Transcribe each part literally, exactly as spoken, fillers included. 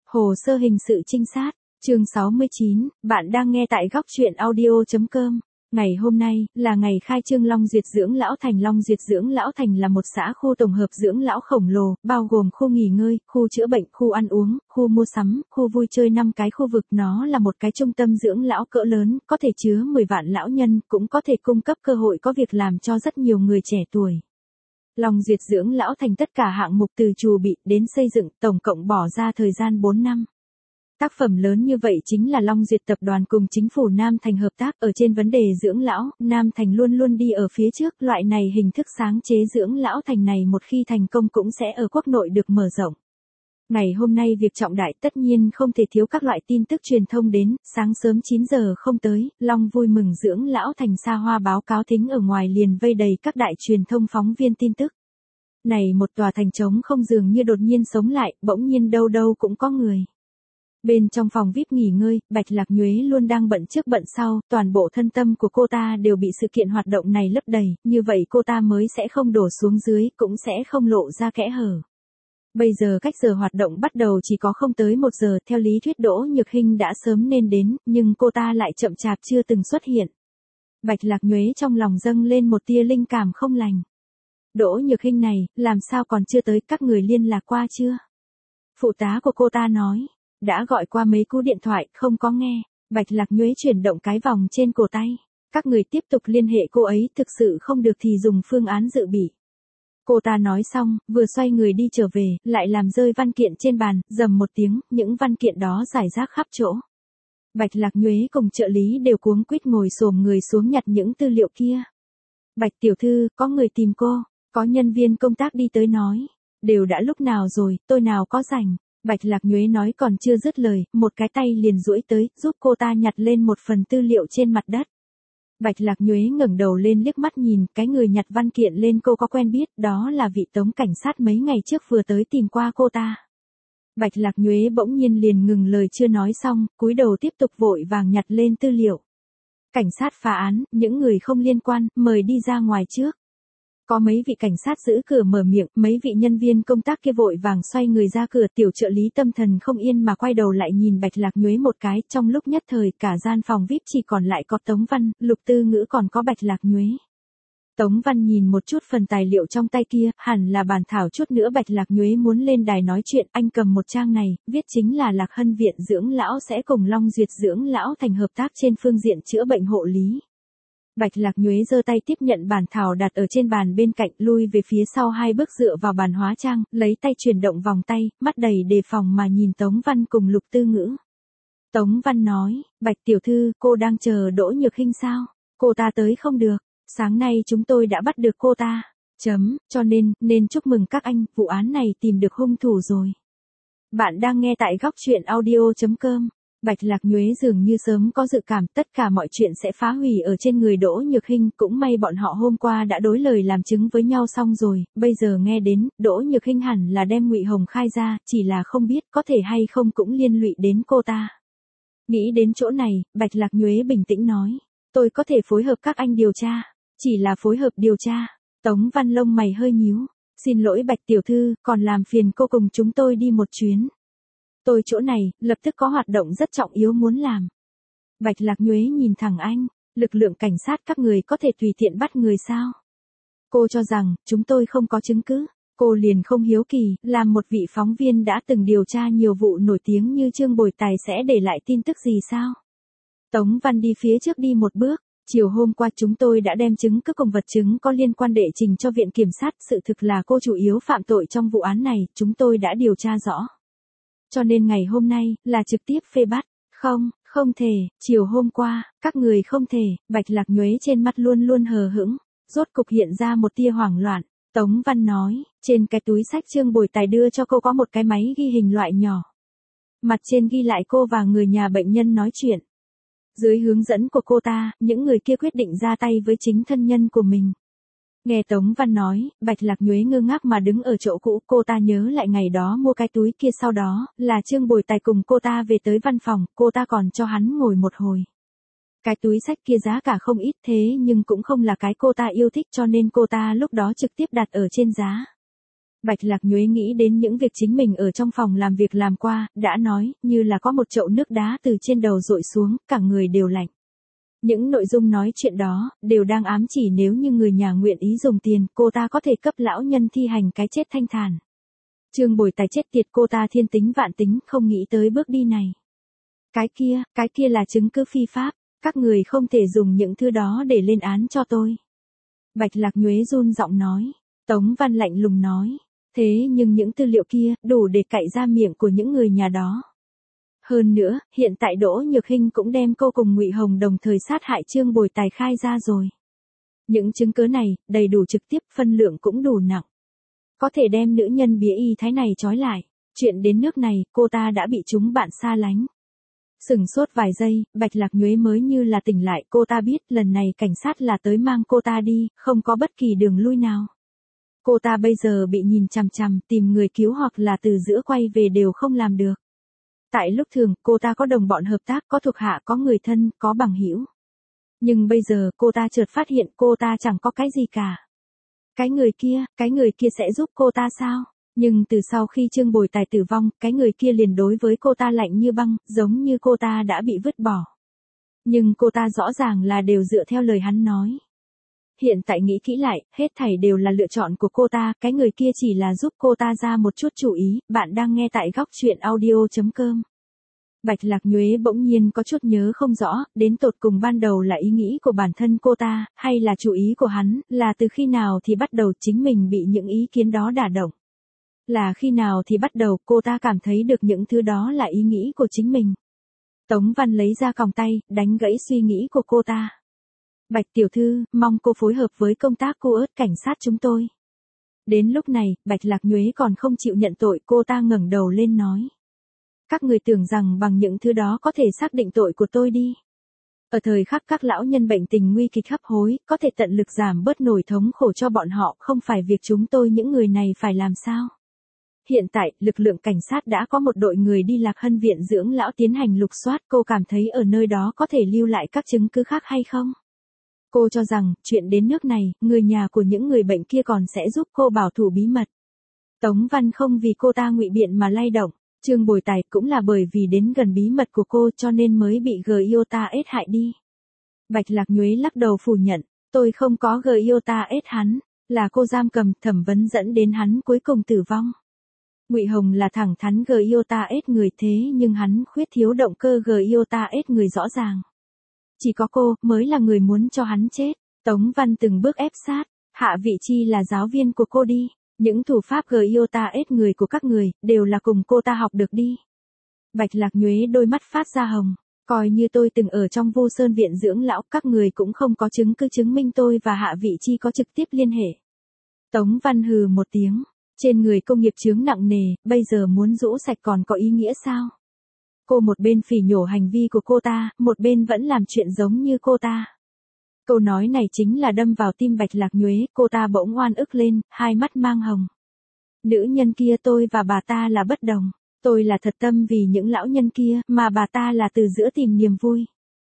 Hồ sơ hình sự trinh sát, chương sáu mươi chín, bạn đang nghe tại góc truyện audio.com. Ngày hôm nay, là ngày khai trương Long Duyệt Dưỡng Lão Thành. Long Duyệt Dưỡng Lão Thành là một xã khu tổng hợp dưỡng lão khổng lồ, bao gồm khu nghỉ ngơi, khu chữa bệnh, khu ăn uống, khu mua sắm, khu vui chơi năm cái khu vực. Nó là một cái trung tâm dưỡng lão cỡ lớn, có thể chứa mười vạn lão nhân, cũng có thể cung cấp cơ hội có việc làm cho rất nhiều người trẻ tuổi. Long Duyệt Dưỡng Lão Thành tất cả hạng mục từ chuẩn bị đến xây dựng, tổng cộng bỏ ra thời gian bốn năm. Tác phẩm lớn như vậy chính là Long Duyệt tập đoàn cùng chính phủ Nam Thành hợp tác ở trên vấn đề dưỡng lão, Nam Thành luôn luôn đi ở phía trước, loại này hình thức sáng chế dưỡng lão thành này một khi thành công cũng sẽ ở quốc nội được mở rộng. Ngày hôm nay việc trọng đại tất nhiên không thể thiếu các loại tin tức truyền thông đến, sáng sớm chín giờ không tới, Long vui mừng dưỡng lão thành xa hoa báo cáo thính ở ngoài liền vây đầy các đại truyền thông phóng viên tin tức. Này một tòa thành trống không dường như đột nhiên sống lại, bỗng nhiên đâu đâu cũng có người. Bên trong phòng vi ai pi nghỉ ngơi, Bạch Lạc Nhuế luôn đang bận trước bận sau, toàn bộ thân tâm của cô ta đều bị sự kiện hoạt động này lấp đầy, như vậy cô ta mới sẽ không đổ xuống dưới, cũng sẽ không lộ ra kẽ hở. Bây giờ cách giờ hoạt động bắt đầu chỉ có không tới một giờ, theo lý thuyết Đỗ Nhược Hinh đã sớm nên đến, nhưng cô ta lại chậm chạp chưa từng xuất hiện. Bạch Lạc Nhuế trong lòng dâng lên một tia linh cảm không lành. Đỗ Nhược Hinh này, làm sao còn chưa tới, các người liên lạc qua chưa? Phụ tá của cô ta nói, đã gọi qua mấy cú điện thoại, không có nghe. Bạch Lạc Nhuế chuyển động cái vòng trên cổ tay. Các người tiếp tục liên hệ cô ấy, thực sự không được thì dùng phương án dự bị. Cô ta nói xong, vừa xoay người đi trở về, lại làm rơi văn kiện trên bàn, rầm một tiếng, những văn kiện đó rải rác khắp chỗ. Bạch Lạc Nhuế cùng trợ lý đều cuống quýt ngồi xổm người xuống nhặt những tư liệu kia. Bạch tiểu thư, có người tìm cô, có nhân viên công tác đi tới nói. Đều đã lúc nào rồi, tôi nào có rảnh. Bạch Lạc Nhuế nói còn chưa dứt lời, một cái tay liền duỗi tới, giúp cô ta nhặt lên một phần tư liệu trên mặt đất. Bạch Lạc Nhuế ngẩng đầu lên liếc mắt nhìn, cái người nhặt văn kiện lên cô có quen biết, đó là vị tống cảnh sát mấy ngày trước vừa tới tìm qua cô ta. Bạch Lạc Nhuế bỗng nhiên liền ngừng lời chưa nói xong, cúi đầu tiếp tục vội vàng nhặt lên tư liệu. Cảnh sát phá án, những người không liên quan, mời đi ra ngoài trước. Có mấy vị cảnh sát giữ cửa mở miệng, mấy vị nhân viên công tác kia vội vàng xoay người ra cửa, tiểu trợ lý tâm thần không yên mà quay đầu lại nhìn Bạch Lạc Nhuế một cái, trong lúc nhất thời cả gian phòng vi ai pi chỉ còn lại có Tống Văn, Lục Tư Ngữ còn có Bạch Lạc Nhuế. Tống Văn nhìn một chút phần tài liệu trong tay kia, hẳn là bàn thảo chút nữa Bạch Lạc Nhuế muốn lên đài nói chuyện, anh cầm một trang này, viết chính là Lạc Hân Viện Dưỡng Lão sẽ cùng Long Duyệt Dưỡng Lão Thành hợp tác trên phương diện chữa bệnh hộ lý. Bạch Lạc Nhuế giơ tay tiếp nhận bản thảo đặt ở trên bàn bên cạnh, lui về phía sau hai bước dựa vào bàn hóa trang, lấy tay chuyển động vòng tay, mắt đầy đề phòng mà nhìn Tống Văn cùng Lục Tư Ngữ. Tống Văn nói, Bạch tiểu thư, cô đang chờ Đỗ Nhược Hinh sao? Cô ta tới không được, sáng nay chúng tôi đã bắt được cô ta. Chấm, cho nên, nên chúc mừng các anh, vụ án này tìm được hung thủ rồi. Bạn đang nghe tại góc truyện audio.com. Bạch Lạc Nhuế dường như sớm có dự cảm tất cả mọi chuyện sẽ phá hủy ở trên người Đỗ Nhược Hinh, cũng may bọn họ hôm qua đã đối lời làm chứng với nhau xong rồi, bây giờ nghe đến, Đỗ Nhược Hinh hẳn là đem Ngụy Hồng khai ra, chỉ là không biết có thể hay không cũng liên lụy đến cô ta. Nghĩ đến chỗ này, Bạch Lạc Nhuế bình tĩnh nói, tôi có thể phối hợp các anh điều tra, chỉ là phối hợp điều tra. Tống Văn lông mày hơi nhíu, xin lỗi Bạch tiểu thư, còn làm phiền cô cùng chúng tôi đi một chuyến. Tôi chỗ này, lập tức có hoạt động rất trọng yếu muốn làm. Bạch Lạc Nhuế nhìn thẳng anh, lực lượng cảnh sát các người có thể tùy tiện bắt người sao? Cô cho rằng, chúng tôi không có chứng cứ. Cô liền không hiếu kỳ, làm một vị phóng viên đã từng điều tra nhiều vụ nổi tiếng như Trương Bồi Tài sẽ để lại tin tức gì sao? Tống Văn đi phía trước đi một bước, chiều hôm qua chúng tôi đã đem chứng cứ cùng vật chứng có liên quan đệ trình cho viện kiểm sát, sự thực là cô chủ yếu phạm tội trong vụ án này, chúng tôi đã điều tra rõ. Cho nên ngày hôm nay, là trực tiếp phê bắt. Không, không thể, chiều hôm qua, các người không thể, Bạch Lạc Nhuế trên mặt luôn luôn hờ hững, rốt cục hiện ra một tia hoảng loạn. Tống Văn nói, trên cái túi sách Trương Bồi Tài đưa cho cô có một cái máy ghi hình loại nhỏ. Mặt trên ghi lại cô và người nhà bệnh nhân nói chuyện. Dưới hướng dẫn của cô ta, những người kia quyết định ra tay với chính thân nhân của mình. Nghe Tống Văn nói, Bạch Lạc Nhuế ngơ ngác mà đứng ở chỗ cũ, cô ta nhớ lại ngày đó mua cái túi kia, sau đó, là Trương Bồi Tài cùng cô ta về tới văn phòng, cô ta còn cho hắn ngồi một hồi. Cái túi sách kia giá cả không ít thế nhưng cũng không là cái cô ta yêu thích cho nên cô ta lúc đó trực tiếp đặt ở trên giá. Bạch Lạc Nhuế nghĩ đến những việc chính mình ở trong phòng làm việc làm qua, đã nói, như là có một chậu nước đá từ trên đầu dội xuống, cả người đều lạnh. Những nội dung nói chuyện đó, đều đang ám chỉ nếu như người nhà nguyện ý dùng tiền, cô ta có thể cấp lão nhân thi hành cái chết thanh thản. Trương Bồi Tài chết tiệt, cô ta thiên tính vạn tính, không nghĩ tới bước đi này. Cái kia, cái kia là chứng cứ phi pháp, các người không thể dùng những thứ đó để lên án cho tôi. Bạch Lạc Nhuế run giọng nói. Tống Văn lạnh lùng nói. Thế nhưng những tư liệu kia, đủ để cạy ra miệng của những người nhà đó. Hơn nữa, hiện tại Đỗ Nhược Hinh cũng đem cô cùng Ngụy Hồng đồng thời sát hại Trương Bồi Tài khai ra rồi. Những chứng cứ này, đầy đủ trực tiếp, phân lượng cũng đủ nặng. Có thể đem nữ nhân bía y thái này trói lại. Chuyện đến nước này, cô ta đã bị chúng bạn xa lánh. Sừng sốt vài giây, Bạch Lạc Nhuế mới như là tỉnh lại, cô ta biết lần này cảnh sát là tới mang cô ta đi, không có bất kỳ đường lui nào. Cô ta bây giờ bị nhìn chằm chằm, tìm người cứu hoặc là từ giữa quay về đều không làm được. Tại lúc thường, cô ta có đồng bọn hợp tác, có thuộc hạ, có người thân, có bằng hữu. Nhưng bây giờ, cô ta chợt phát hiện cô ta chẳng có cái gì cả. Cái người kia, cái người kia sẽ giúp cô ta sao? Nhưng từ sau khi Trương Bồi Tài tử vong, cái người kia liền đối với cô ta lạnh như băng, giống như cô ta đã bị vứt bỏ. Nhưng cô ta rõ ràng là đều dựa theo lời hắn nói. Hiện tại nghĩ kỹ lại, hết thảy đều là lựa chọn của cô ta, cái người kia chỉ là giúp cô ta ra một chút chủ ý, bạn đang nghe tại góc truyện audio chấm com. Bạch Lạc Nhuế bỗng nhiên có chút nhớ không rõ, đến tột cùng ban đầu là ý nghĩ của bản thân cô ta, hay là chủ ý của hắn, là từ khi nào thì bắt đầu chính mình bị những ý kiến đó đả động. Là khi nào thì bắt đầu cô ta cảm thấy được những thứ đó là ý nghĩ của chính mình. Tống Văn lấy ra còng tay, đánh gãy suy nghĩ của cô ta. Bạch tiểu thư, mong cô phối hợp với công tác cô ớt cảnh sát chúng tôi. Đến lúc này, Bạch Lạc Nhuế còn không chịu nhận tội, cô ta ngẩng đầu lên nói. Các người tưởng rằng bằng những thứ đó có thể xác định tội của tôi đi. Ở thời khắc các lão nhân bệnh tình nguy kịch hấp hối, có thể tận lực giảm bớt nỗi thống khổ cho bọn họ, không phải việc chúng tôi những người này phải làm sao. Hiện tại, lực lượng cảnh sát đã có một đội người đi Lạc Hân viện dưỡng lão tiến hành lục soát, cô cảm thấy ở nơi đó có thể lưu lại các chứng cứ khác hay không? Cô cho rằng, chuyện đến nước này, người nhà của những người bệnh kia còn sẽ giúp cô bảo thủ bí mật. Tống Văn không vì cô ta ngụy biện mà lay động, Trương Bồi Tài cũng là bởi vì đến gần bí mật của cô cho nên mới bị Giota ết hại đi. Bạch Lạc Nhuế lắc đầu phủ nhận, tôi không có Giota ết hắn, là cô giam cầm thẩm vấn dẫn đến hắn cuối cùng tử vong. Ngụy Hồng là thẳng thắn Giota ết người thế nhưng hắn khuyết thiếu động cơ Giota ết người rõ ràng. Chỉ có cô mới là người muốn cho hắn chết. Tống Văn từng bước ép sát, Hạ Vị Chi là giáo viên của cô đi. Những thủ pháp Giota ết người của các người, đều là cùng cô ta học được đi. Bạch Lạc Nhuế đôi mắt phát ra hồng, coi như tôi từng ở trong Vô Sơn viện dưỡng lão, các người cũng không có chứng cứ chứng minh tôi và Hạ Vị Chi có trực tiếp liên hệ. Tống Văn hừ một tiếng, trên người công nghiệp chướng nặng nề, bây giờ muốn rũ sạch còn có ý nghĩa sao? Cô một bên phỉ nhổ hành vi của cô ta, một bên vẫn làm chuyện giống như cô ta. Câu nói này chính là đâm vào tim Bạch Lạc Nhuế, cô ta bỗng oan ức lên, hai mắt mang hồng. Nữ nhân kia tôi và bà ta là bất đồng, tôi là thật tâm vì những lão nhân kia, mà bà ta là từ giữa tìm niềm vui.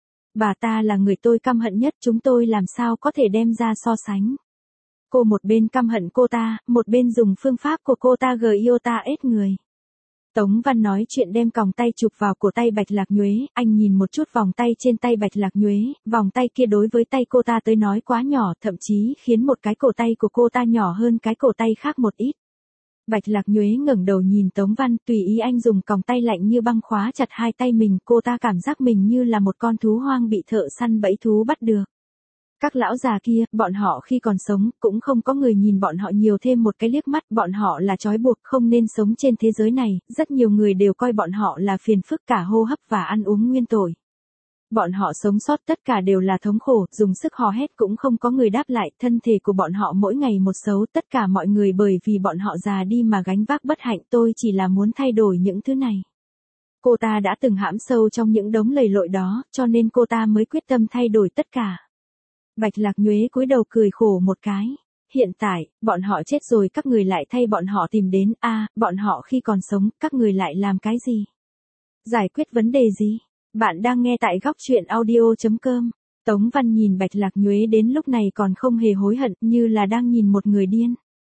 Bà ta là người tôi căm hận nhất, chúng tôi làm sao có thể đem ra so sánh. Cô một bên căm hận cô ta, một bên dùng phương pháp của cô ta Giota ết người. Tống Văn nói chuyện đem còng tay chụp vào cổ tay Bạch Lạc Nhuế, anh nhìn một chút vòng tay trên tay Bạch Lạc Nhuế, vòng tay kia đối với tay cô ta tới nói quá nhỏ, thậm chí khiến một cái cổ tay của cô ta nhỏ hơn cái cổ tay khác một ít. Bạch Lạc Nhuế ngẩng đầu nhìn Tống Văn, tùy ý anh dùng còng tay lạnh như băng khóa chặt hai tay mình, cô ta cảm giác mình như là một con thú hoang bị thợ săn bẫy thú bắt được. Các lão già kia, bọn họ khi còn sống, cũng không có người nhìn bọn họ nhiều thêm một cái liếc mắt, bọn họ là trói buộc, không nên sống trên thế giới này, rất nhiều người đều coi bọn họ là phiền phức cả hô hấp và ăn uống nguyên tội. Bọn họ sống sót tất cả đều là thống khổ, dùng sức hò hét cũng không có người đáp lại, thân thể của bọn họ mỗi ngày một xấu, tất cả mọi người bởi vì bọn họ già đi mà gánh vác bất hạnh, tôi chỉ là muốn thay đổi những thứ này. Cô ta đã từng hãm sâu trong những đống lầy lội đó, cho nên cô ta mới quyết tâm thay đổi tất cả. Bạch Lạc Nhuế cúi đầu cười khổ một cái. Hiện tại, bọn họ chết rồi các người lại thay bọn họ tìm đến, a à, bọn họ khi còn sống, các người lại làm cái gì? Giải quyết vấn đề gì? Bạn đang nghe tại góc truyện audio chấm com. Tống Văn nhìn Bạch Lạc Nhuế đến lúc này còn không hề hối hận, như là đang nhìn một người điên.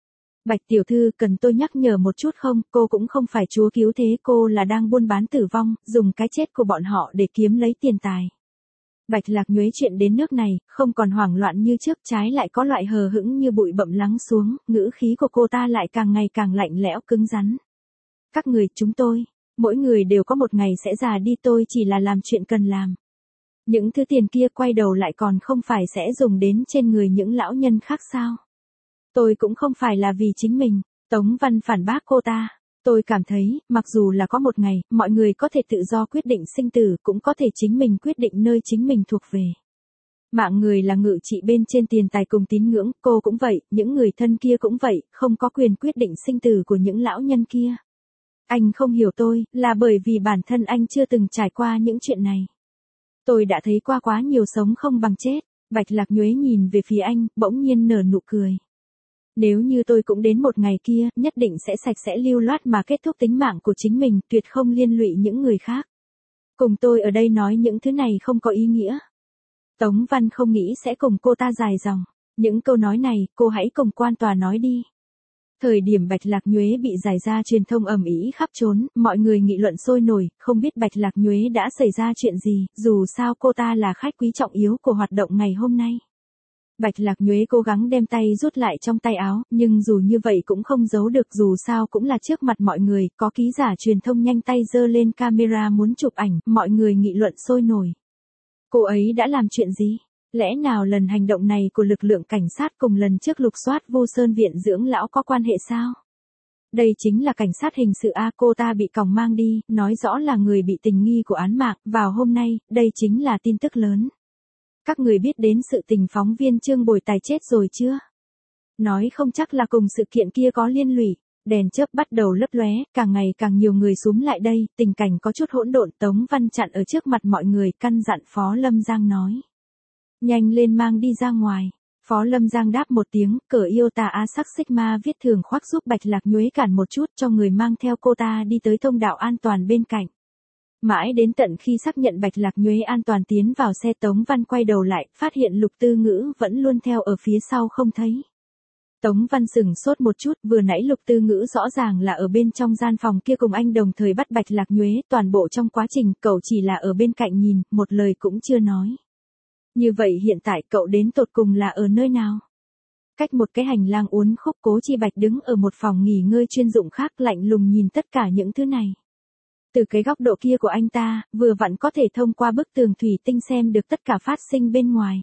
Bạch tiểu thư, cần tôi nhắc nhở một chút không, cô cũng không phải chúa cứu thế, cô là đang buôn bán tử vong, dùng cái chết của bọn họ để kiếm lấy tiền tài. Bạch Lạc Nhuế chuyện đến nước này, không còn hoảng loạn như trước, trái lại có loại hờ hững như bụi bặm lắng xuống, ngữ khí của cô ta lại càng ngày càng lạnh lẽo cứng rắn. Các người, chúng tôi, mỗi người đều có một ngày sẽ già đi, tôi chỉ là làm chuyện cần làm. Những thứ tiền kia quay đầu lại còn không phải sẽ dùng đến trên người những lão nhân khác sao? Tôi cũng không phải là vì chính mình. Tống Văn phản bác cô ta. Tôi cảm thấy, mặc dù là có một ngày, mọi người có thể tự do quyết định sinh tử, cũng có thể chính mình quyết định nơi chính mình thuộc về. Mạng người là ngự trị bên trên tiền tài cùng tín ngưỡng, cô cũng vậy, những người thân kia cũng vậy, không có quyền quyết định sinh tử của những lão nhân kia. Anh không hiểu tôi, là bởi vì bản thân anh chưa từng trải qua những chuyện này. Tôi đã thấy qua quá nhiều sống không bằng chết. Bạch Lạc Nhuế nhìn về phía anh, bỗng nhiên nở nụ cười. Nếu như tôi cũng đến một ngày kia, nhất định sẽ sạch sẽ lưu loát mà kết thúc tính mạng của chính mình, tuyệt không liên lụy những người khác. Cùng tôi ở đây nói những thứ này không có ý nghĩa. Tống Văn không nghĩ sẽ cùng cô ta dài dòng. Những câu nói này, cô hãy cùng quan tòa nói đi. Thời điểm Bạch Lạc Nhuế bị giải ra, truyền thông ầm ĩ khắp trốn, mọi người nghị luận sôi nổi, không biết Bạch Lạc Nhuế đã xảy ra chuyện gì, dù sao cô ta là khách quý trọng yếu của hoạt động ngày hôm nay. Bạch Lạc Nhuế cố gắng đem tay rút lại trong tay áo, nhưng dù như vậy cũng không giấu được, dù sao cũng là trước mặt mọi người, có ký giả truyền thông nhanh tay giơ lên camera muốn chụp ảnh, mọi người nghị luận sôi nổi. Cô ấy đã làm chuyện gì? Lẽ nào lần hành động này của lực lượng cảnh sát cùng lần trước lục soát Vô Sơn viện dưỡng lão có quan hệ sao? Đây chính là cảnh sát hình sự A, cô ta bị còng mang đi, nói rõ là người bị tình nghi của án mạng, vào hôm nay, đây chính là tin tức lớn. Các người biết đến sự tình phóng viên Trương Bồi Tài chết rồi chưa? Nói không chắc là cùng sự kiện kia có liên lụy. Đèn chớp bắt đầu lấp lóe, càng ngày càng nhiều người xúm lại đây, tình cảnh có chút hỗn độn. Tống Văn chặn ở trước mặt mọi người, căn dặn Phó Lâm Giang nói. Nhanh lên mang đi ra ngoài. Phó Lâm Giang đáp một tiếng, cờ yêu tà á sắc Sigma viết thường khoác giúp Bạch Lạc Nhuế cản một chút cho người mang theo cô ta đi tới thông đạo an toàn bên cạnh. Mãi đến tận khi xác nhận Bạch Lạc Nhuế an toàn tiến vào xe, Tống Văn quay đầu lại, phát hiện Lục Tư Ngữ vẫn luôn theo ở phía sau không thấy. Tống Văn sửng sốt một chút, vừa nãy Lục Tư Ngữ rõ ràng là ở bên trong gian phòng kia cùng anh đồng thời bắt Bạch Lạc Nhuế, toàn bộ trong quá trình cậu chỉ là ở bên cạnh nhìn, một lời cũng chưa nói. Như vậy hiện tại cậu đến tột cùng là ở nơi nào? Cách một cái hành lang uốn khúc, Cố Chi Bạch đứng ở một phòng nghỉ ngơi chuyên dụng khác, lạnh lùng nhìn tất cả những thứ này. Từ cái góc độ kia của anh ta, vừa vặn có thể thông qua bức tường thủy tinh xem được tất cả phát sinh bên ngoài.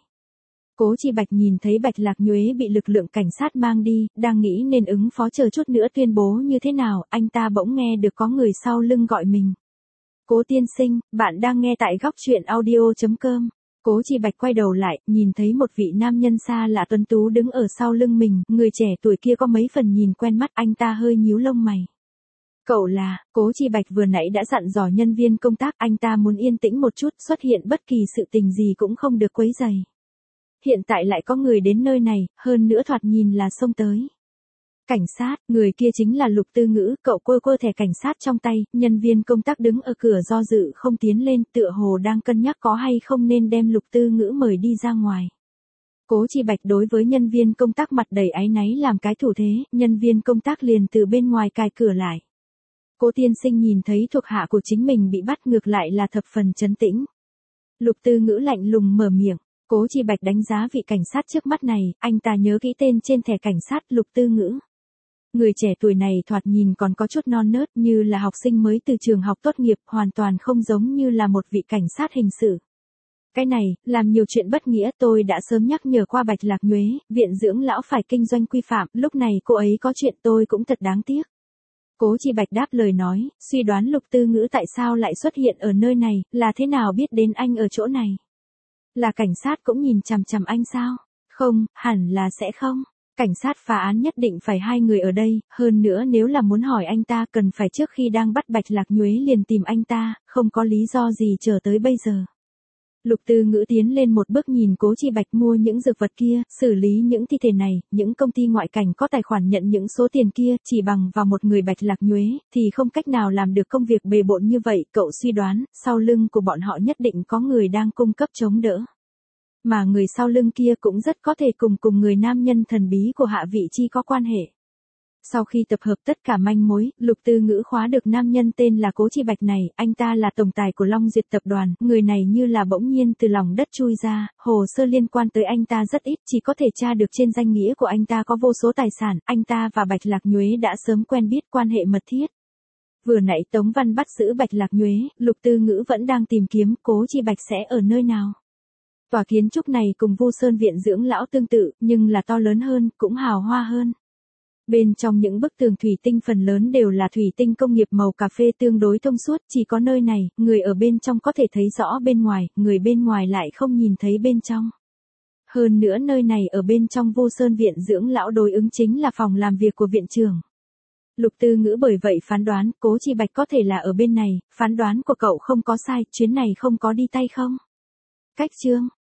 Cố Chi Bạch nhìn thấy Bạch Lạc Nhuế bị lực lượng cảnh sát mang đi, đang nghĩ nên ứng phó chờ chút nữa tuyên bố như thế nào, anh ta bỗng nghe được có người sau lưng gọi mình. Cố tiên sinh, bạn đang nghe tại góc truyện audio chấm com. Cố Chi Bạch quay đầu lại, nhìn thấy một vị nam nhân xa lạ tuấn tú đứng ở sau lưng mình, người trẻ tuổi kia có mấy phần nhìn quen mắt, anh ta hơi nhíu lông mày. Cậu là, Cố Chi Bạch vừa nãy đã dặn dò nhân viên công tác, anh ta muốn yên tĩnh một chút, xuất hiện bất kỳ sự tình gì cũng không được quấy rầy. Hiện tại lại có người đến nơi này, hơn nữa thoạt nhìn là xông tới. Cảnh sát, người kia chính là Lục Tư Ngữ, cậu quơ quơ thẻ cảnh sát trong tay, nhân viên công tác đứng ở cửa do dự không tiến lên, tựa hồ đang cân nhắc có hay không nên đem Lục Tư Ngữ mời đi ra ngoài. Cố Chi Bạch đối với nhân viên công tác mặt đầy áy náy làm cái thủ thế, nhân viên công tác liền từ bên ngoài cài cửa lại. Cố tiên sinh nhìn thấy thuộc hạ của chính mình bị bắt, ngược lại là thập phần trấn tĩnh. Lục Tư Ngữ lạnh lùng mở miệng. Cố Chi Bạch đánh giá vị cảnh sát trước mắt này, anh ta nhớ kỹ tên trên thẻ cảnh sát, Lục Tư Ngữ. Người trẻ tuổi này thoạt nhìn còn có chút non nớt, như là học sinh mới từ trường học tốt nghiệp, hoàn toàn không giống như là một vị cảnh sát hình sự. Cái này, làm nhiều chuyện bất nghĩa, tôi đã sớm nhắc nhở qua Bạch Lạc Nhuế, viện dưỡng lão phải kinh doanh quy phạm, lúc này cô ấy có chuyện tôi cũng thật đáng tiếc. Cố Chi Bạch đáp lời nói, suy đoán Lục Tư Ngữ tại sao lại xuất hiện ở nơi này, là thế nào biết đến anh ở chỗ này. Là cảnh sát cũng nhìn chằm chằm anh sao? Không, hẳn là sẽ không. Cảnh sát phá án nhất định phải hai người ở đây, hơn nữa nếu là muốn hỏi anh ta cần phải trước khi đang bắt Bạch Lạc Nhuế liền tìm anh ta, không có lý do gì chờ tới bây giờ. Lục Tư Ngữ tiến lên một bước nhìn Cố Chi Bạch mua những dược vật kia, xử lý những thi thể này, những công ty ngoại cảnh có tài khoản nhận những số tiền kia, chỉ bằng vào một người Bạch Lạc Nhuế, thì không cách nào làm được công việc bề bộn như vậy, cậu suy đoán, sau lưng của bọn họ nhất định có người đang cung cấp chống đỡ. Mà người sau lưng kia cũng rất có thể cùng cùng người nam nhân thần bí của Hạ Vị Chi có quan hệ. Sau khi tập hợp tất cả manh mối, Lục Tư Ngữ khóa được nam nhân tên là Cố Chi Bạch này, anh ta là tổng tài của Long Duyệt tập đoàn, người này như là bỗng nhiên từ lòng đất chui ra, hồ sơ liên quan tới anh ta rất ít, chỉ có thể tra được trên danh nghĩa của anh ta có vô số tài sản, anh ta và Bạch Lạc Nhuế đã sớm quen biết quan hệ mật thiết. Vừa nãy Tống Văn bắt giữ Bạch Lạc Nhuế, Lục Tư Ngữ vẫn đang tìm kiếm Cố Chi Bạch sẽ ở nơi nào. Tòa kiến trúc này cùng Vu Sơn viện dưỡng lão tương tự, nhưng là to lớn hơn, cũng hào hoa hơn. Bên trong những bức tường thủy tinh phần lớn đều là thủy tinh công nghiệp màu cà phê tương đối thông suốt, chỉ có nơi này, người ở bên trong có thể thấy rõ bên ngoài, người bên ngoài lại không nhìn thấy bên trong. Hơn nữa nơi này ở bên trong Vu Sơn viện dưỡng lão đối ứng chính là phòng làm việc của viện trưởng. Lục Tư Ngữ bởi vậy phán đoán, Cố Chi Bạch có thể là ở bên này, phán đoán của cậu không có sai, chuyến này không có đi tay không. Cách chương